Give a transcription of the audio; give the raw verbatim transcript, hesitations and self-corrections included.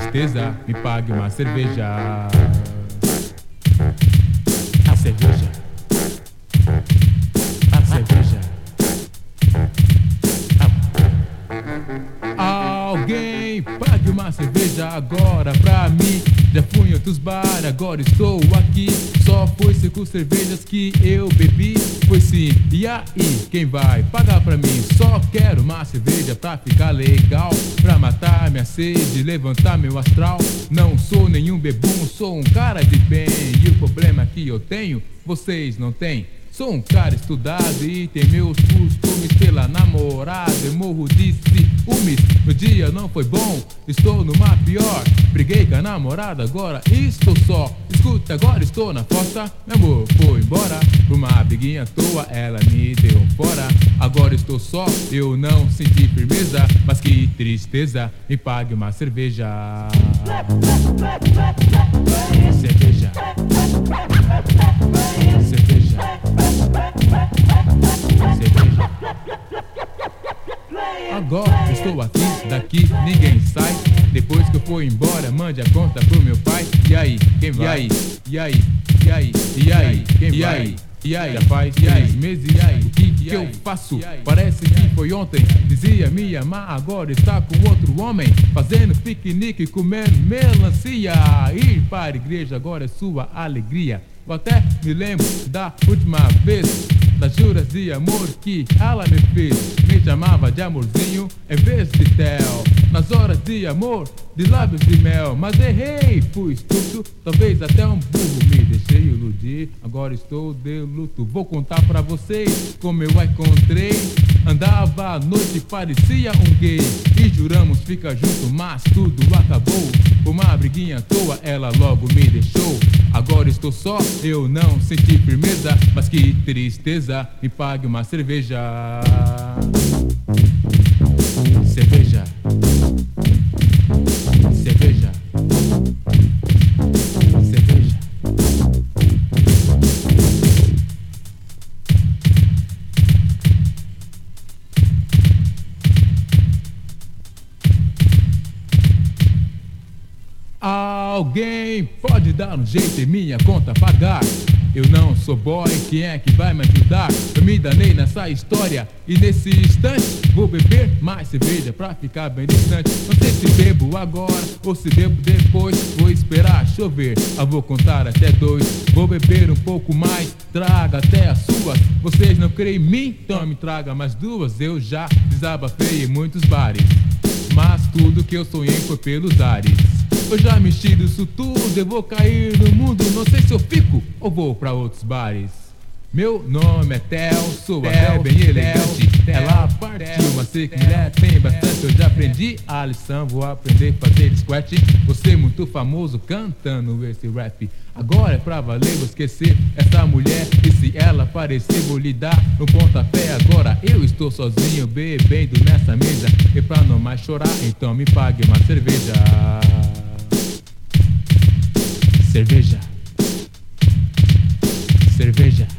tristeza, me pague uma cerveja. A cerveja. A cerveja. Alguém pague uma cerveja agora pra mim. Já fui em outros bares, agora estou aqui. Só foi cinco cervejas que eu bebi. Foi sim, e aí, quem vai pagar pra mim? Só quero uma cerveja pra ficar legal, pra matar minha sede, levantar meu astral. Não sou nenhum bebum, sou um cara de bem. E o problema que eu tenho, vocês não têm. Sou um cara estudado e tem meus costumes. Pela namorada eu morro de ciúmes. Meu dia não foi bom, estou numa pior. Briguei com a namorada, agora estou só. Escuta, agora estou na fossa. Meu amor foi embora, por uma briguinha à toa ela me deu fora. Agora estou só, eu não senti firmeza. Mas que tristeza, me pague uma cerveja. Cerveja. Cerveja. Cerveja. Agora estou aqui, daqui ninguém sai. Depois que eu for embora, mande a conta pro meu pai. E aí, quem vai? E aí, e aí, e aí, e aí, quem e vai? Aí? E aí, já faz três meses, e aí, o que que eu faço? Parece que foi ontem, dizia me amar, agora está com outro homem. Fazendo piquenique, comendo melancia. Ir para a igreja agora é sua alegria. Eu até me lembro da última vez, das juras de amor que ela me fez. Me chamava de amorzinho em vez de tel. Nas horas de amor, de lábios de mel. Mas errei, fui estúpido, talvez até um burro. Me deixei iludir, agora estou de luto. Vou contar pra vocês como eu a encontrei. Andava à noite, parecia um gay. E juramos ficar junto, mas tudo acabou. Por uma briguinha à toa, ela logo me deixou. Agora estou só, eu não senti firmeza. Mas que tristeza, me pague uma cerveja. Cerveja. Cerveja. Cerveja. Alguém pode dar um jeito em minha conta pagar? Eu não sou boy, quem é que vai me ajudar? Eu me danei nessa história e nesse instante vou beber mais cerveja pra ficar bem distante. Não sei se bebo agora ou se bebo depois. Vou esperar chover, eu vou contar até dois. Vou beber um pouco mais, traga até as suas. Vocês não creem em mim? Então me traga mais duas. Eu já desabafei em muitos bares, mas tudo que eu sonhei foi pelos ares. Eu já mexi disso tudo, eu vou cair no mundo. Não sei se eu fico ou vou pra outros bares. Meu nome é Theo, sou até bem elegante. Ela partiu, mas sei que mulher tem bastante. Eu já aprendi a lição, vou aprender a fazer squat. Você muito famoso cantando esse rap. Agora é pra valer, vou esquecer essa mulher. E se ela aparecer, vou lhe dar um pontapé. Agora eu estou sozinho, bebendo nessa mesa. E pra não mais chorar, então me pague uma cerveja. Cerveja. Cerveja.